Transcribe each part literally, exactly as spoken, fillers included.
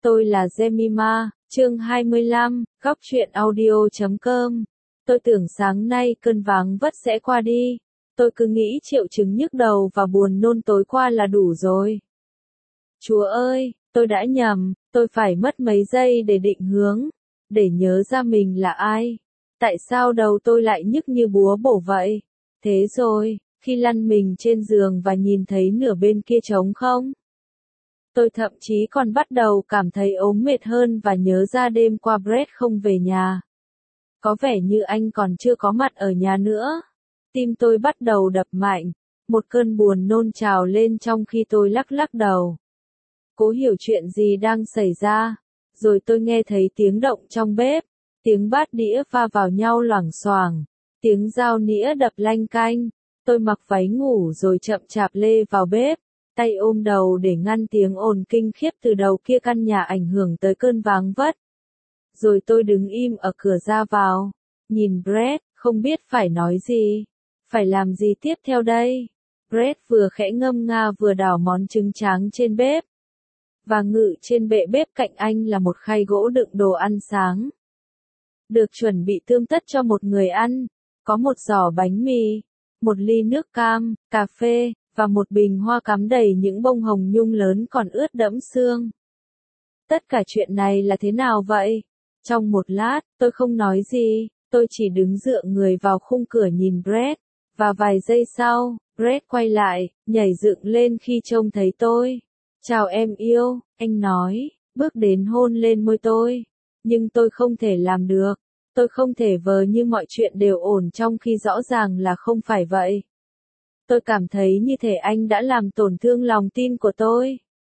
Tôi là Jemima, chương hai mươi lăm, góc truyện audio chấm com. Tôi tưởng sáng nay cơn váng vất sẽ qua đi. Tôi cứ nghĩ triệu chứng nhức đầu và buồn nôn tối qua là đủ rồi. Chúa ơi, tôi đã nhầm, tôi phải mất mấy giây để định hướng, để nhớ ra mình là ai. Tại sao đầu tôi lại nhức như búa bổ vậy? Thế rồi, khi lăn mình trên giường và nhìn thấy nửa bên kia trống không? Tôi thậm chí còn bắt đầu cảm thấy ốm mệt hơn và nhớ ra đêm qua Brett không về nhà. Có vẻ như anh còn chưa có mặt ở nhà nữa. Tim tôi bắt đầu đập mạnh, một cơn buồn nôn trào lên trong khi tôi lắc lắc đầu. Cố hiểu chuyện gì đang xảy ra, rồi tôi nghe thấy tiếng động trong bếp, tiếng bát đĩa va vào nhau loảng xoảng, tiếng dao nĩa đập lanh canh. Tôi mặc váy ngủ rồi chậm chạp lê vào bếp, tay ôm đầu để ngăn tiếng ồn kinh khiếp từ đầu kia căn nhà ảnh hưởng tới cơn váng vất. Rồi tôi đứng im ở cửa ra vào, nhìn Brett, không biết phải nói gì, phải làm gì tiếp theo đây. Brett vừa khẽ ngâm nga vừa đảo món trứng tráng trên bếp. Và ngự trên bệ bếp cạnh anh là một khay gỗ đựng đồ ăn sáng. Được chuẩn bị tươm tất cho một người ăn, có một giỏ bánh mì, một ly nước cam, cà phê, và một bình hoa cắm đầy những bông hồng nhung lớn còn ướt đẫm sương. Tất cả chuyện này là thế nào vậy? Trong một lát, tôi không nói gì, tôi chỉ đứng dựa người vào khung cửa nhìn Brett, và vài giây sau, Brett quay lại, nhảy dựng lên khi trông thấy tôi. Chào em yêu, anh nói, bước đến hôn lên môi tôi. Nhưng tôi không thể làm được, tôi không thể vờ như mọi chuyện đều ổn trong khi rõ ràng là không phải vậy. Tôi cảm thấy như thể anh đã làm tổn thương lòng tin của tôi.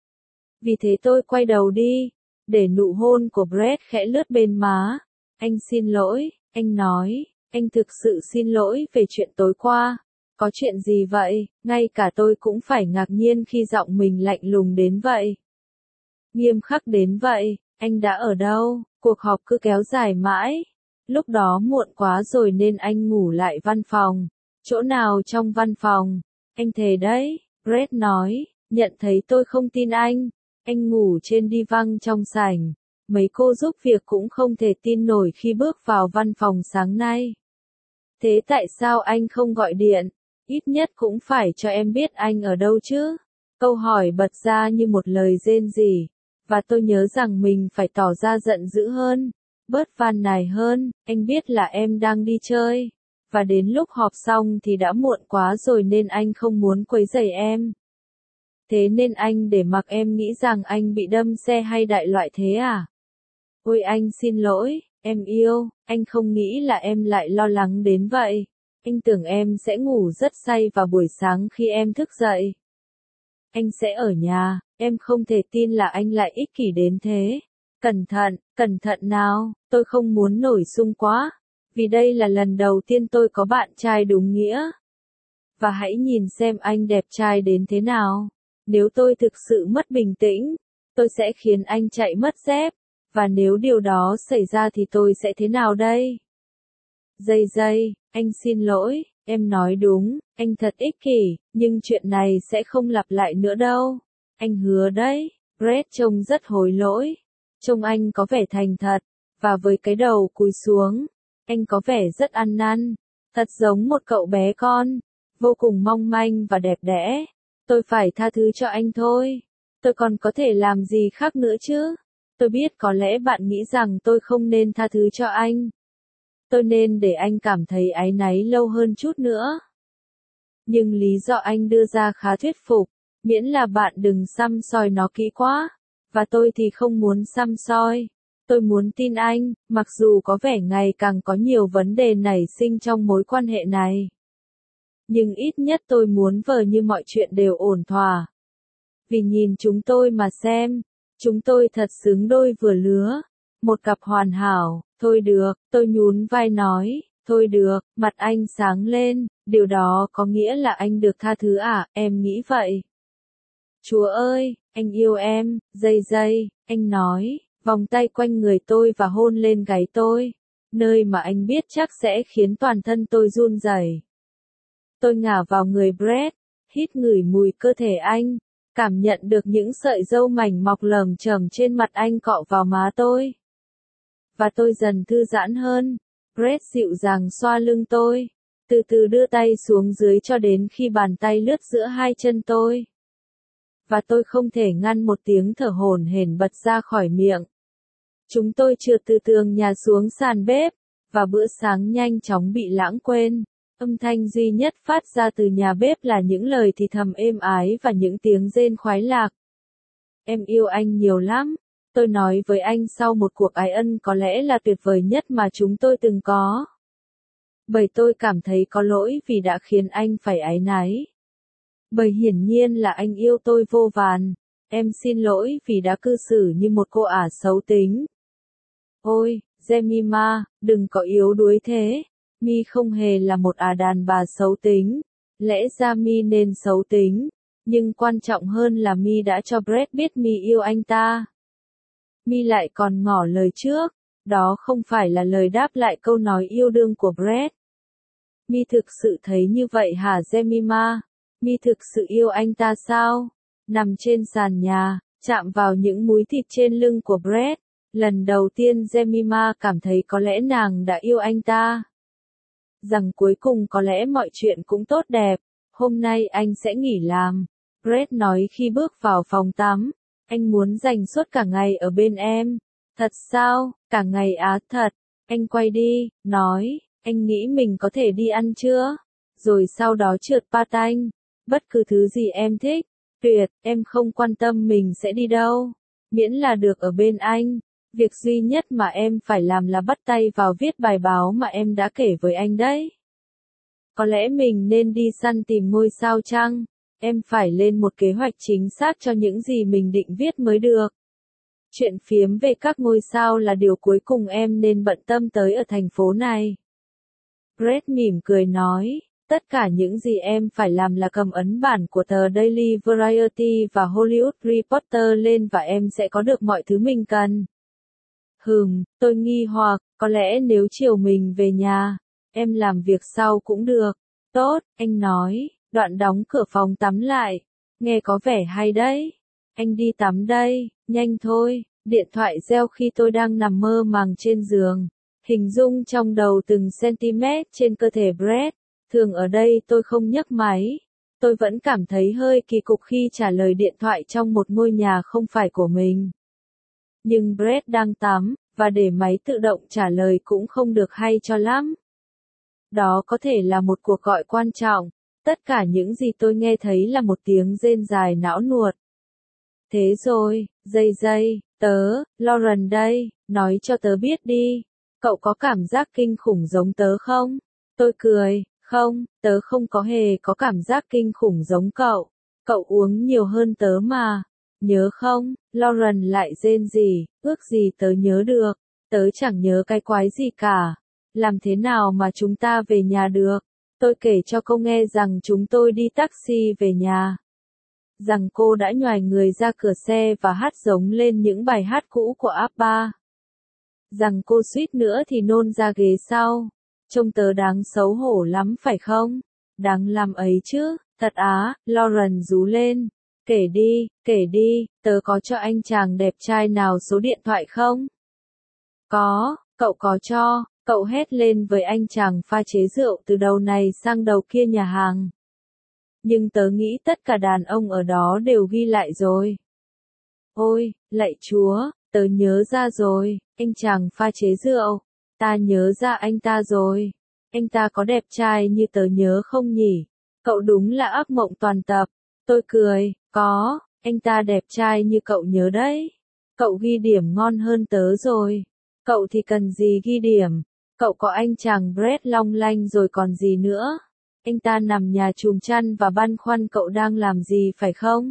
Vì thế tôi quay đầu đi, để nụ hôn của Brett khẽ lướt bên má. Anh xin lỗi, anh nói, anh thực sự xin lỗi về chuyện tối qua. Có chuyện gì vậy? Ngay cả tôi cũng phải ngạc nhiên khi giọng mình lạnh lùng đến vậy. Nghiêm khắc đến vậy, anh đã ở đâu? Cuộc họp cứ kéo dài mãi. Lúc đó muộn quá rồi nên anh ngủ lại văn phòng. Chỗ nào trong văn phòng? Anh thề đấy, Brett nói, nhận thấy tôi không tin anh. Anh ngủ trên đi văng trong sảnh. Mấy cô giúp việc cũng không thể tin nổi khi bước vào văn phòng sáng nay. Thế tại sao anh không gọi điện? Ít nhất cũng phải cho em biết anh ở đâu chứ. Câu hỏi bật ra như một lời rên rỉ. Và tôi nhớ rằng mình phải tỏ ra giận dữ hơn. Bớt van nài hơn, anh biết là em đang đi chơi. Và đến lúc họp xong thì đã muộn quá rồi nên anh không muốn quấy rầy em. Thế nên anh để mặc em nghĩ rằng anh bị đâm xe hay đại loại thế à? Ôi anh xin lỗi, em yêu, anh không nghĩ là em lại lo lắng đến vậy. Anh tưởng em sẽ ngủ rất say vào buổi sáng khi em thức dậy. Anh sẽ ở nhà, em không thể tin là anh lại ích kỷ đến thế. Cẩn thận, cẩn thận nào, tôi không muốn nổi sung quá. Vì đây là lần đầu tiên tôi có bạn trai đúng nghĩa. Và hãy nhìn xem anh đẹp trai đến thế nào. Nếu tôi thực sự mất bình tĩnh, tôi sẽ khiến anh chạy mất dép. Và nếu điều đó xảy ra thì tôi sẽ thế nào đây? Dây dây, anh xin lỗi, em nói đúng, anh thật ích kỷ, nhưng chuyện này sẽ không lặp lại nữa đâu. Anh hứa đấy. Brett trông rất hối lỗi. Trông anh có vẻ thành thật, và với cái đầu cúi xuống, anh có vẻ rất ăn năn, thật giống một cậu bé con, vô cùng mong manh và đẹp đẽ. Tôi phải tha thứ cho anh thôi. Tôi còn có thể làm gì khác nữa chứ? Tôi biết có lẽ bạn nghĩ rằng tôi không nên tha thứ cho anh. Tôi nên để anh cảm thấy áy náy lâu hơn chút nữa. Nhưng lý do anh đưa ra khá thuyết phục, miễn là bạn đừng săm soi nó kỹ quá. Và tôi thì không muốn săm soi. Tôi muốn tin anh, mặc dù có vẻ ngày càng có nhiều vấn đề nảy sinh trong mối quan hệ này. Nhưng ít nhất tôi muốn vờ như mọi chuyện đều ổn thỏa. Vì nhìn chúng tôi mà xem, chúng tôi thật xứng đôi vừa lứa. Một cặp hoàn hảo, thôi được, tôi nhún vai nói, thôi được, mặt anh sáng lên, điều đó có nghĩa là anh được tha thứ à, em nghĩ vậy. Chúa ơi, anh yêu em, dây dây, anh nói, vòng tay quanh người tôi và hôn lên gáy tôi, nơi mà anh biết chắc sẽ khiến toàn thân tôi run rẩy. Tôi ngả vào người Brett, hít ngửi mùi cơ thể anh, cảm nhận được những sợi râu mảnh mọc lởm chởm trên mặt anh cọ vào má tôi. Và tôi dần thư giãn hơn. Brett dịu dàng xoa lưng tôi, từ từ đưa tay xuống dưới cho đến khi bàn tay lướt giữa hai chân tôi. Và tôi không thể ngăn một tiếng thở hổn hển bật ra khỏi miệng. Chúng tôi trượt từ tường nhà xuống sàn bếp, và bữa sáng nhanh chóng bị lãng quên. Âm thanh duy nhất phát ra từ nhà bếp là những lời thì thầm êm ái và những tiếng rên khoái lạc. Em yêu anh nhiều lắm, tôi nói với anh sau một cuộc ái ân có lẽ là tuyệt vời nhất mà chúng tôi từng có. Bởi tôi cảm thấy có lỗi vì đã khiến anh phải áy náy. Bởi hiển nhiên là anh yêu tôi vô vàn. Em xin lỗi vì đã cư xử như một cô ả xấu tính. Ôi, Jemima, đừng có yếu đuối thế. Mi không hề là một ả đàn bà xấu tính. Lẽ ra Mi nên xấu tính. Nhưng quan trọng hơn là Mi đã cho Brett biết Mi yêu anh ta. Mi lại còn ngỏ lời trước. Đó không phải là lời đáp lại câu nói yêu đương của Brett. Mi thực sự thấy như vậy hả Jemima? Mi thực sự yêu anh ta sao? Nằm trên sàn nhà, chạm vào những múi thịt trên lưng của Brett. Lần đầu tiên Jemima cảm thấy có lẽ nàng đã yêu anh ta. Rằng cuối cùng có lẽ mọi chuyện cũng tốt đẹp. Hôm nay anh sẽ nghỉ làm. Brett nói khi bước vào phòng tắm. Anh muốn dành suốt cả ngày ở bên em. Thật sao? Cả ngày á thật. Anh quay đi, nói, anh nghĩ mình có thể đi ăn chưa? Rồi sau đó trượt patanh. Bất cứ thứ gì em thích. Tuyệt, em không quan tâm mình sẽ đi đâu. Miễn là được ở bên anh. Việc duy nhất mà em phải làm là bắt tay vào viết bài báo mà em đã kể với anh đấy. Có lẽ mình nên đi săn tìm ngôi sao chăng? Em phải lên một kế hoạch chính xác cho những gì mình định viết mới được. Chuyện phiếm về các ngôi sao là điều cuối cùng em nên bận tâm tới ở thành phố này. Brett mỉm cười nói, tất cả những gì em phải làm là cầm ấn bản của tờ Daily Variety và Hollywood Reporter lên và em sẽ có được mọi thứ mình cần. Hừm, tôi nghi hoặc, có lẽ nếu chiều mình về nhà, em làm việc sau cũng được. Tốt, anh nói, đoạn đóng cửa phòng tắm lại. Nghe có vẻ hay đấy. Anh đi tắm đây, nhanh thôi. Điện thoại reo khi tôi đang nằm mơ màng trên giường. Hình dung trong đầu từng cm trên cơ thể Brett. Thường ở đây tôi không nhấc máy. Tôi vẫn cảm thấy hơi kỳ cục khi trả lời điện thoại trong một ngôi nhà không phải của mình. Nhưng Brett đang tắm, và để máy tự động trả lời cũng không được hay cho lắm. Đó có thể là một cuộc gọi quan trọng. Tất cả những gì tôi nghe thấy là một tiếng rên dài não nuột. Thế rồi, dây dây, tớ, Lauren đây, nói cho tớ biết đi. Cậu có cảm giác kinh khủng giống tớ không? Tôi cười, không, tớ không có hề có cảm giác kinh khủng giống cậu. Cậu uống nhiều hơn tớ mà. Nhớ không? Lauren lại rên rỉ, ước gì tớ nhớ được. Tớ chẳng nhớ cái quái gì cả. Làm thế nào mà chúng ta về nhà được? Tôi kể cho cô nghe rằng chúng tôi đi taxi về nhà. Rằng cô đã nhoài người ra cửa xe và hát giống lên những bài hát cũ của ABBA. Rằng cô suýt nữa thì nôn ra ghế sau. Trông tớ đáng xấu hổ lắm phải không? Đáng làm ấy chứ, thật á, Lauren rú lên. Kể đi, kể đi, tớ có cho anh chàng đẹp trai nào số điện thoại không? Có, cậu có cho, cậu hét lên với anh chàng pha chế rượu từ đầu này sang đầu kia nhà hàng. Nhưng tớ nghĩ tất cả đàn ông ở đó đều ghi lại rồi. Ôi, lạy Chúa, tớ nhớ ra rồi, anh chàng pha chế rượu. Ta nhớ ra anh ta rồi. Anh ta có đẹp trai như tớ nhớ không nhỉ? Cậu đúng là ác mộng toàn tập. Tôi cười, có, anh ta đẹp trai như cậu nhớ đấy. Cậu ghi điểm ngon hơn tớ rồi. Cậu thì cần gì ghi điểm? Cậu có anh chàng Brett long lanh rồi còn gì nữa? Anh ta nằm nhà chùm chăn và băn khoăn cậu đang làm gì phải không?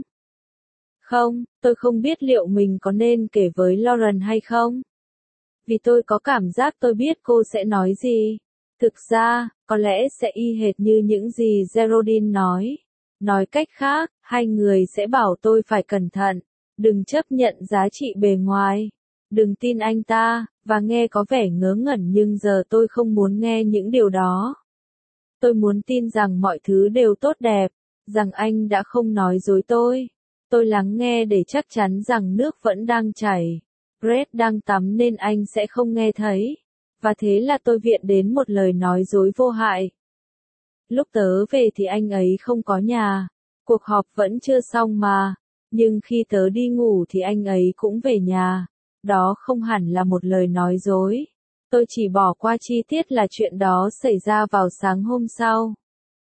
Không, tôi không biết liệu mình có nên kể với Lauren hay không. Vì tôi có cảm giác tôi biết cô sẽ nói gì. Thực ra, có lẽ sẽ y hệt như những gì Geraldine nói. Nói cách khác, hai người sẽ bảo tôi phải cẩn thận. Đừng chấp nhận giá trị bề ngoài. Đừng tin anh ta, và nghe có vẻ ngớ ngẩn nhưng giờ tôi không muốn nghe những điều đó. Tôi muốn tin rằng mọi thứ đều tốt đẹp, rằng anh đã không nói dối tôi. Tôi lắng nghe để chắc chắn rằng nước vẫn đang chảy. Brett đang tắm nên anh sẽ không nghe thấy. Và thế là tôi viện đến một lời nói dối vô hại. Lúc tớ về thì anh ấy không có nhà. Cuộc họp vẫn chưa xong mà. Nhưng khi tớ đi ngủ thì anh ấy cũng về nhà. Đó không hẳn là một lời nói dối. Tôi chỉ bỏ qua chi tiết là chuyện đó xảy ra vào sáng hôm sau.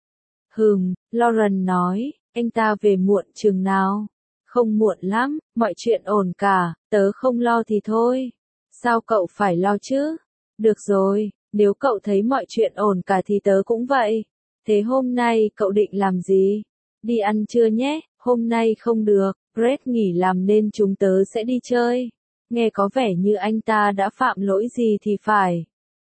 Hừm, Lauren nói, anh ta về muộn chừng nào? Không muộn lắm, mọi chuyện ổn cả, tớ không lo thì thôi. Sao cậu phải lo chứ? Được rồi, nếu cậu thấy mọi chuyện ổn cả thì tớ cũng vậy. Thế hôm nay cậu định làm gì? Đi ăn trưa nhé, hôm nay không được, Brett nghỉ làm nên chúng tớ sẽ đi chơi. Nghe có vẻ như anh ta đã phạm lỗi gì thì phải.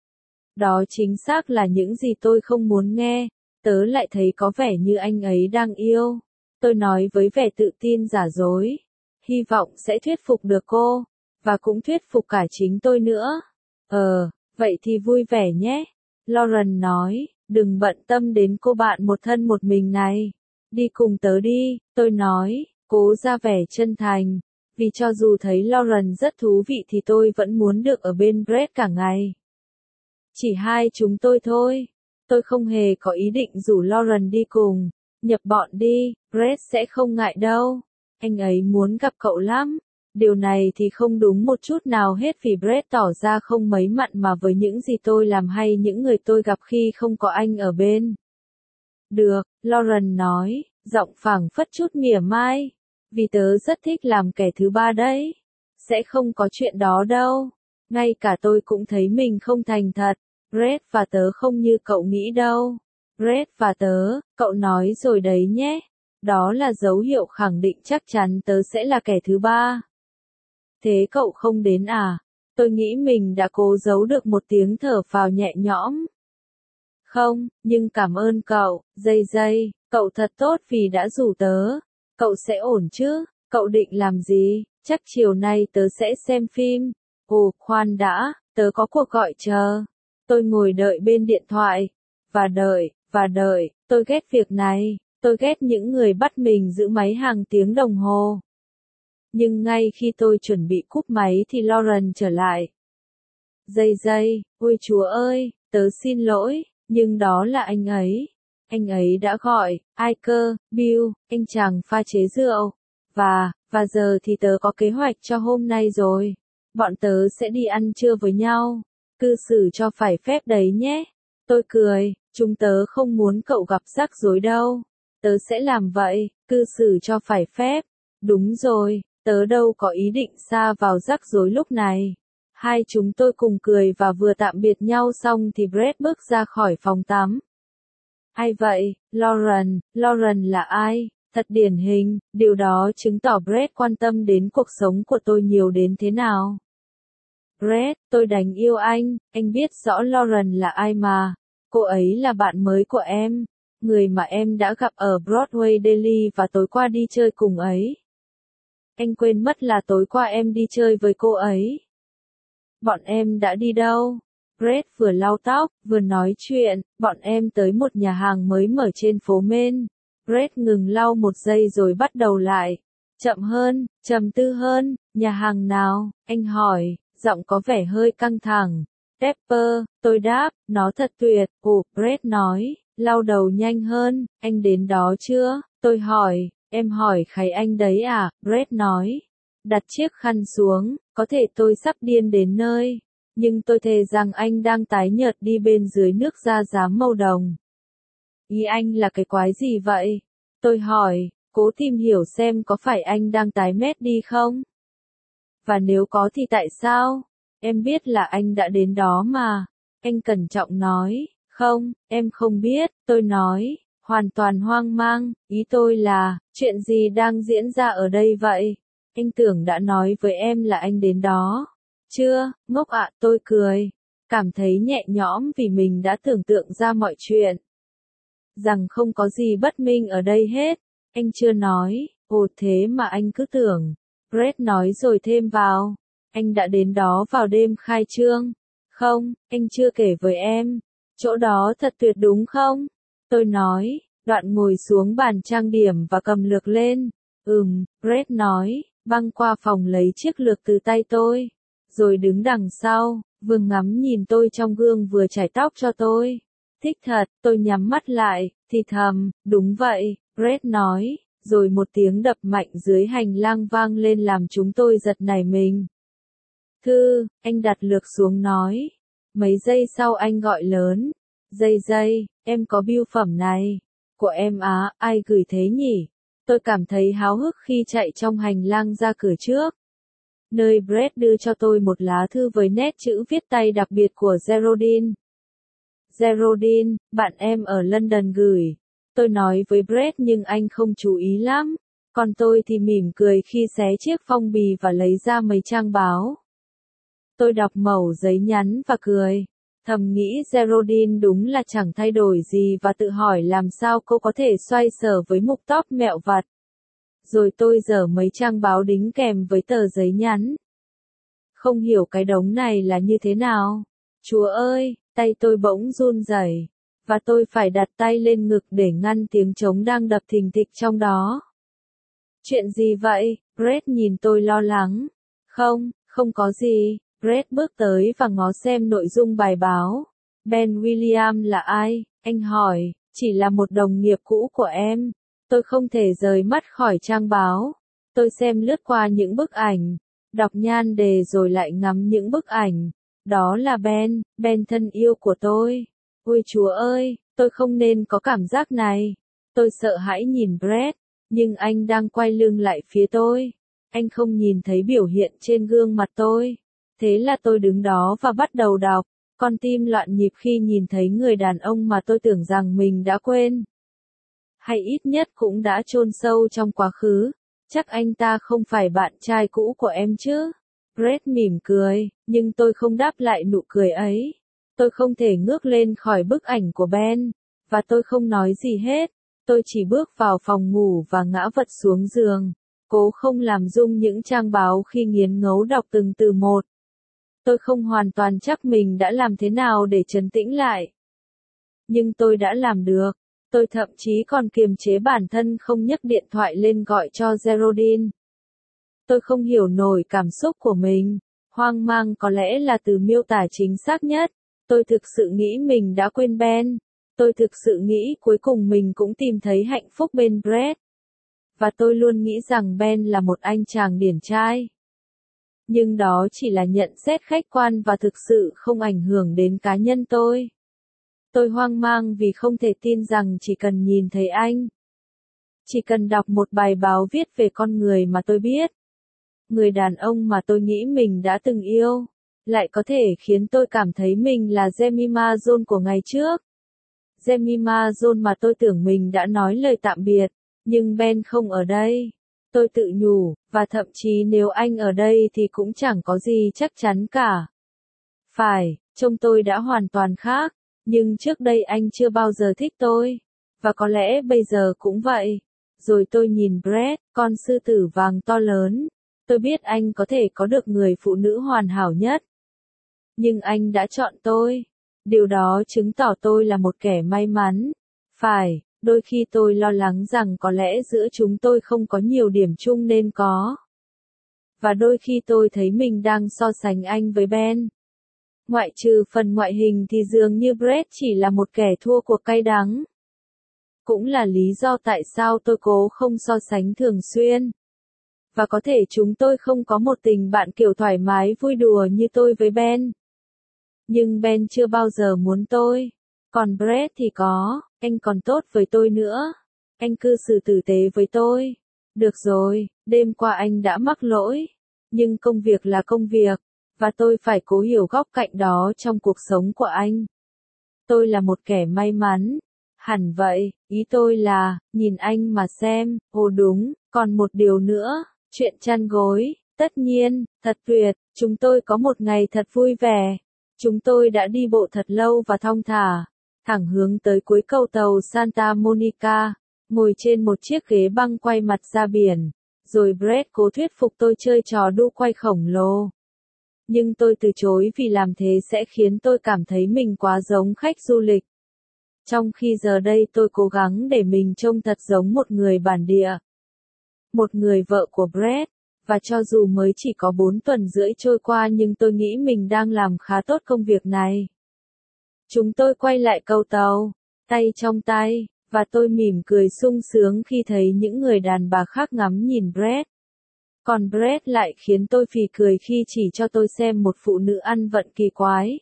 Đó chính xác là những gì tôi không muốn nghe. Tớ lại thấy có vẻ như anh ấy đang yêu. Tôi nói với vẻ tự tin giả dối. Hy vọng sẽ thuyết phục được cô. Và cũng thuyết phục cả chính tôi nữa. Ờ, vậy thì vui vẻ nhé. Lauren nói, đừng bận tâm đến cô bạn một thân một mình này. Đi cùng tớ đi, tôi nói, cố ra vẻ chân thành. Vì cho dù thấy Lauren rất thú vị thì tôi vẫn muốn được ở bên Brett cả ngày. Chỉ hai chúng tôi thôi. Tôi không hề có ý định rủ Lauren đi cùng. Nhập bọn đi, Brett sẽ không ngại đâu. Anh ấy muốn gặp cậu lắm. Điều này thì không đúng một chút nào hết vì Brett tỏ ra không mấy mặn mà với những gì tôi làm hay những người tôi gặp khi không có anh ở bên. Được, Lauren nói, giọng phảng phất chút mỉa mai. Vì tớ rất thích làm kẻ thứ ba đấy. Sẽ không có chuyện đó đâu. Ngay cả tôi cũng thấy mình không thành thật. Brett và tớ không như cậu nghĩ đâu. Brett và tớ, cậu nói rồi đấy nhé. Đó là dấu hiệu khẳng định chắc chắn tớ sẽ là kẻ thứ ba. Thế cậu không đến à? Tôi nghĩ mình đã cố giấu được một tiếng thở phào nhẹ nhõm. Không, nhưng cảm ơn cậu, dây dây, cậu thật tốt vì đã rủ tớ. Cậu sẽ ổn chứ? Cậu định làm gì? Chắc chiều nay tớ sẽ xem phim. Ồ, khoan đã, tớ có cuộc gọi chờ. Tôi ngồi đợi bên điện thoại. Và đợi, và đợi, tôi ghét việc này. Tôi ghét những người bắt mình giữ máy hàng tiếng đồng hồ. Nhưng ngay khi tôi chuẩn bị cúp máy thì Lauren trở lại. Dây dây, ôi chúa ơi, tớ xin lỗi, nhưng đó là anh ấy. Anh ấy đã gọi, ai cơ, Bill, anh chàng pha chế rượu. Và, và giờ thì tớ có kế hoạch cho hôm nay rồi. Bọn tớ sẽ đi ăn trưa với nhau. Cư xử cho phải phép đấy nhé. Tôi cười, chúng tớ không muốn cậu gặp rắc rối đâu. Tớ sẽ làm vậy, cư xử cho phải phép. Đúng rồi, tớ đâu có ý định sa vào rắc rối lúc này. Hai chúng tôi cùng cười và vừa tạm biệt nhau xong thì Brett bước ra khỏi phòng tắm. Ai vậy, Lauren, Lauren là ai? Thật điển hình, điều đó chứng tỏ Brett quan tâm đến cuộc sống của tôi nhiều đến thế nào. Brett, tôi đành yêu anh, anh biết rõ Lauren là ai mà. Cô ấy là bạn mới của em, người mà em đã gặp ở Broadway Daily và tối qua đi chơi cùng ấy. Anh quên mất là tối qua em đi chơi với cô ấy. Bọn em đã đi đâu? Brett vừa lau tóc, vừa nói chuyện, bọn em tới một nhà hàng mới mở trên phố Main. Brett ngừng lau một giây rồi bắt đầu lại. Chậm hơn, trầm tư hơn, nhà hàng nào? Anh hỏi, giọng có vẻ hơi căng thẳng. Pepper, tôi đáp, nó thật tuyệt. Ồ, Brett nói, lau đầu nhanh hơn, anh đến đó chưa? Tôi hỏi, em hỏi Khải Anh đấy à? Brett nói. Đặt chiếc khăn xuống, có thể tôi sắp điên đến nơi. Nhưng tôi thề rằng anh đang tái nhợt đi bên dưới nước da rám màu đồng. Ý anh là cái quái gì vậy? Tôi hỏi, cố tìm hiểu xem có phải anh đang tái mét đi không? Và nếu có thì tại sao? Em biết là anh đã đến đó mà. Anh cẩn trọng nói, không, em không biết, tôi nói, hoàn toàn hoang mang, ý tôi là, chuyện gì đang diễn ra ở đây vậy? Anh tưởng đã nói với em là anh đến đó. Chưa, ngốc ạ, tôi cười. Cảm thấy nhẹ nhõm vì mình đã tưởng tượng ra mọi chuyện. Rằng không có gì bất minh ở đây hết. Anh chưa nói, ồ thế mà anh cứ tưởng. Brett nói rồi thêm vào. Anh đã đến đó vào đêm khai trương. Không, anh chưa kể với em. Chỗ đó thật tuyệt đúng không? Tôi nói, đoạn ngồi xuống bàn trang điểm và cầm lược lên. Ừm, Brett nói, băng qua phòng lấy chiếc lược từ tay tôi, rồi đứng đằng sau, vừa ngắm nhìn tôi trong gương vừa chải tóc cho tôi. Thích thật, tôi nhắm mắt lại, thì thầm, đúng vậy, Brett nói, rồi một tiếng đập mạnh dưới hành lang vang lên làm chúng tôi giật nảy mình. Thư, anh đặt lược xuống nói. Mấy giây sau anh gọi lớn. Dây dây, em có bưu phẩm này. Của em á, ai gửi thế nhỉ? Tôi cảm thấy háo hức khi chạy trong hành lang ra cửa trước. Nơi Brett đưa cho tôi một lá thư với nét chữ viết tay đặc biệt của Geraldine. Geraldine, bạn em ở London gửi. Tôi nói với Brett nhưng anh không chú ý lắm. Còn tôi thì mỉm cười khi xé chiếc phong bì và lấy ra mấy trang báo. Tôi đọc mẩu giấy nhắn và cười. Thầm nghĩ Geraldine đúng là chẳng thay đổi gì và tự hỏi làm sao cô có thể xoay sở với mục tóp mẹo vặt. Rồi tôi dở mấy trang báo đính kèm với tờ giấy nhắn. Không hiểu cái đống này là như thế nào. Chúa ơi, tay tôi bỗng run rẩy, và tôi phải đặt tay lên ngực để ngăn tiếng trống đang đập thình thịch trong đó. Chuyện gì vậy? Brett nhìn tôi lo lắng. Không, không có gì. Brett bước tới và ngó xem nội dung bài báo. Ben William là ai? Anh hỏi. Chỉ là một đồng nghiệp cũ của em. Tôi không thể rời mắt khỏi trang báo. Tôi xem lướt qua những bức ảnh, đọc nhan đề rồi lại ngắm những bức ảnh. Đó là Ben, Ben thân yêu của tôi. Ôi Chúa ơi, tôi không nên có cảm giác này. Tôi sợ hãi nhìn Brett, nhưng anh đang quay lưng lại phía tôi. Anh không nhìn thấy biểu hiện trên gương mặt tôi. Thế là tôi đứng đó và bắt đầu đọc. Con tim loạn nhịp khi nhìn thấy người đàn ông mà tôi tưởng rằng mình đã quên. Hay ít nhất cũng đã chôn sâu trong quá khứ. Chắc anh ta không phải bạn trai cũ của em chứ? Brett mỉm cười, nhưng tôi không đáp lại nụ cười ấy. Tôi không thể ngước lên khỏi bức ảnh của Ben, và tôi không nói gì hết. Tôi chỉ bước vào phòng ngủ và ngã vật xuống giường, cố không làm rung những trang báo khi nghiến ngấu đọc từng từ một. Tôi không hoàn toàn chắc mình đã làm thế nào để trấn tĩnh lại. Nhưng tôi đã làm được. Tôi thậm chí còn kiềm chế bản thân không nhấc điện thoại lên gọi cho Geraldine. Tôi không hiểu nổi cảm xúc của mình. Hoang mang có lẽ là từ miêu tả chính xác nhất. Tôi thực sự nghĩ mình đã quên Ben. Tôi thực sự nghĩ cuối cùng mình cũng tìm thấy hạnh phúc bên Brett. Và tôi luôn nghĩ rằng Ben là một anh chàng điển trai. Nhưng đó chỉ là nhận xét khách quan và thực sự không ảnh hưởng đến cá nhân tôi. Tôi hoang mang vì không thể tin rằng chỉ cần nhìn thấy anh, chỉ cần đọc một bài báo viết về con người mà tôi biết, người đàn ông mà tôi nghĩ mình đã từng yêu, lại có thể khiến tôi cảm thấy mình là Jemima Jones của ngày trước. Jemima Jones mà tôi tưởng mình đã nói lời tạm biệt, nhưng Ben không ở đây. Tôi tự nhủ, và thậm chí nếu anh ở đây thì cũng chẳng có gì chắc chắn cả. Phải, trông tôi đã hoàn toàn khác, nhưng trước đây anh chưa bao giờ thích tôi, và có lẽ bây giờ cũng vậy. Rồi tôi nhìn Brett, con sư tử vàng to lớn. Tôi biết anh có thể có được người phụ nữ hoàn hảo nhất. Nhưng anh đã chọn tôi. Điều đó chứng tỏ tôi là một kẻ may mắn. Phải, đôi khi tôi lo lắng rằng có lẽ giữa chúng tôi không có nhiều điểm chung nên có. Và đôi khi tôi thấy mình đang so sánh anh với Ben. Ngoại trừ phần ngoại hình thì dường như Brett chỉ là một kẻ thua cuộc cay đắng. Cũng là lý do tại sao tôi cố không so sánh thường xuyên. Và có thể chúng tôi không có một tình bạn kiểu thoải mái vui đùa như tôi với Ben. Nhưng Ben chưa bao giờ muốn tôi. Còn Brett thì có, anh còn tốt với tôi nữa. Anh cư xử tử tế với tôi. Được rồi, đêm qua anh đã mắc lỗi. Nhưng công việc là công việc. Và tôi phải cố hiểu góc cạnh đó trong cuộc sống của anh. Tôi là một kẻ may mắn. Hẳn vậy, ý tôi là, nhìn anh mà xem, ồ đúng, còn một điều nữa, chuyện chăn gối, tất nhiên, thật tuyệt, chúng tôi có một ngày thật vui vẻ. Chúng tôi đã đi bộ thật lâu và thong thả, thẳng hướng tới cuối cầu tàu Santa Monica, ngồi trên một chiếc ghế băng quay mặt ra biển, rồi Brett cố thuyết phục tôi chơi trò đu quay khổng lồ. Nhưng tôi từ chối vì làm thế sẽ khiến tôi cảm thấy mình quá giống khách du lịch. Trong khi giờ đây tôi cố gắng để mình trông thật giống một người bản địa. một người vợ của Brett, và cho dù mới chỉ có bốn tuần rưỡi trôi qua nhưng tôi nghĩ mình đang làm khá tốt công việc này. Chúng tôi quay lại cầu tàu, tay trong tay, và tôi mỉm cười sung sướng khi thấy những người đàn bà khác ngắm nhìn Brett. Còn Brett lại khiến tôi phì cười khi chỉ cho tôi xem một phụ nữ ăn vận kỳ quái.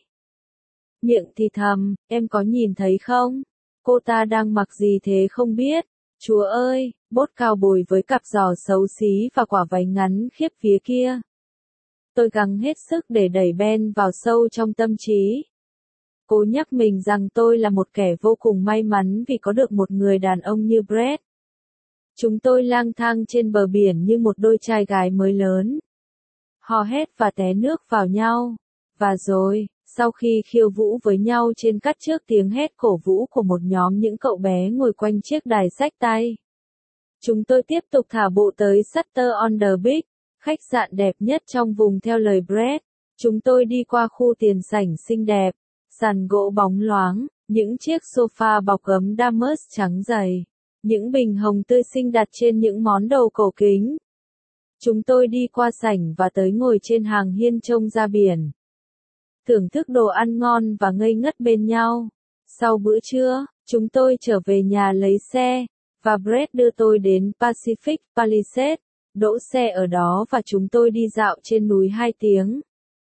Miệng thì thầm, em có nhìn thấy không? Cô ta đang mặc gì thế không biết? Chúa ơi, bốt cao bồi với cặp giò xấu xí và quả váy ngắn khiếp phía kia. Tôi gắng hết sức để đẩy Ben vào sâu trong tâm trí. Cố nhắc mình rằng tôi là một kẻ vô cùng may mắn vì có được một người đàn ông như Brett. Chúng tôi lang thang trên bờ biển như một đôi trai gái mới lớn. Hò hét và té nước vào nhau. Và rồi, sau khi khiêu vũ với nhau trên cát trước tiếng hét cổ vũ của một nhóm những cậu bé ngồi quanh chiếc đài xách tay, chúng tôi tiếp tục thả bộ tới Sutter on the Beach, khách sạn đẹp nhất trong vùng theo lời Brett. Chúng tôi đi qua khu tiền sảnh xinh đẹp, sàn gỗ bóng loáng, những chiếc sofa bọc gấm damask trắng dày, những bình hồng tươi xinh đặt trên những món đồ cổ kính. Chúng tôi đi qua sảnh và tới ngồi trên hàng hiên trông ra biển, thưởng thức đồ ăn ngon và ngây ngất bên nhau. Sau bữa trưa, chúng tôi trở về nhà lấy xe, và Brett đưa tôi đến Pacific Palisades, đỗ xe ở đó và chúng tôi đi dạo trên núi hai tiếng.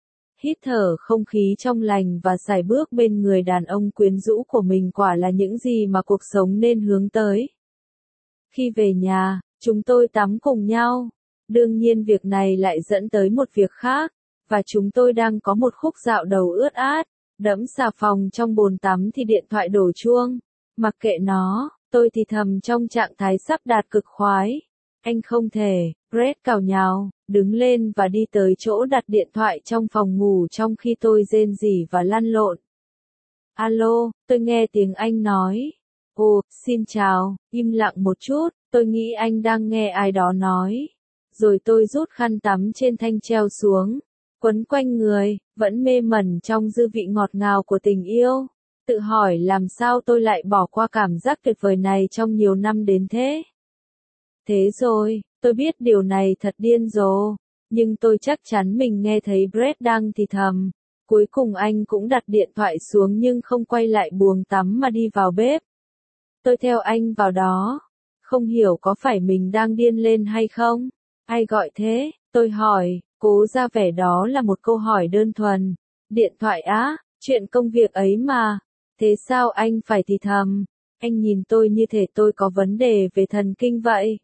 Hít thở không khí trong lành và sải bước bên người đàn ông quyến rũ của mình quả là những gì mà cuộc sống nên hướng tới. Khi về nhà, chúng tôi tắm cùng nhau. Đương nhiên việc này lại dẫn tới một việc khác, và chúng tôi đang có một khúc dạo đầu ướt át, đẫm xà phòng trong bồn tắm thì điện thoại đổ chuông. Mặc kệ nó, tôi thì thầm trong trạng thái sắp đạt cực khoái. Anh không thể, Brett cào nhào, đứng lên và đi tới chỗ đặt điện thoại trong phòng ngủ trong khi tôi rên rỉ và lăn lộn. Alo, tôi nghe tiếng anh nói. Ồ, xin chào, im lặng một chút, tôi nghĩ anh đang nghe ai đó nói. Rồi tôi rút khăn tắm trên thanh treo xuống, quấn quanh người, vẫn mê mẩn trong dư vị ngọt ngào của tình yêu. Tự hỏi làm sao tôi lại bỏ qua cảm giác tuyệt vời này trong nhiều năm đến thế. Thế rồi, tôi biết điều này thật điên rồ, nhưng tôi chắc chắn mình nghe thấy Brett đang thì thầm. Cuối cùng anh cũng đặt điện thoại xuống nhưng không quay lại buồng tắm mà đi vào bếp. Tôi theo anh vào đó. Không hiểu có phải mình đang điên lên hay không? Ai gọi thế? Tôi hỏi, cố ra vẻ đó là một câu hỏi đơn thuần. Điện thoại á, chuyện công việc ấy mà. Thế sao anh phải thì thầm? Anh nhìn tôi như thể tôi có vấn đề về thần kinh vậy.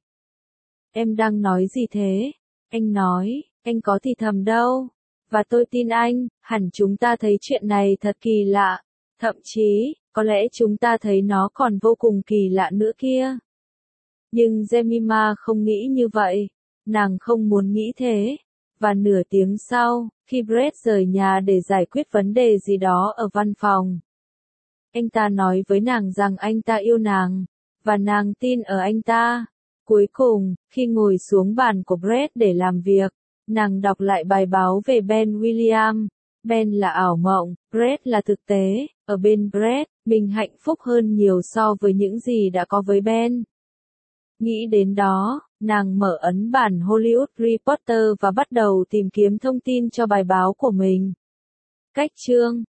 Em đang nói gì thế? Anh nói, anh có thì thầm đâu. Và tôi tin anh, hẳn chúng ta thấy chuyện này thật kỳ lạ. Thậm chí, có lẽ chúng ta thấy nó còn vô cùng kỳ lạ nữa kia. Nhưng Jemima không nghĩ như vậy. Nàng không muốn nghĩ thế. Và nửa tiếng sau, khi Brett rời nhà để giải quyết vấn đề gì đó ở văn phòng, anh ta nói với nàng rằng anh ta yêu nàng, và nàng tin ở anh ta. Cuối cùng, khi ngồi xuống bàn của Brett để làm việc, nàng đọc lại bài báo về Ben William. Ben là ảo mộng, Brett là thực tế. Ở bên Brett, mình hạnh phúc hơn nhiều so với những gì đã có với Ben. Nghĩ đến đó, nàng mở ấn bản Hollywood Reporter và bắt đầu tìm kiếm thông tin cho bài báo của mình. Cách chương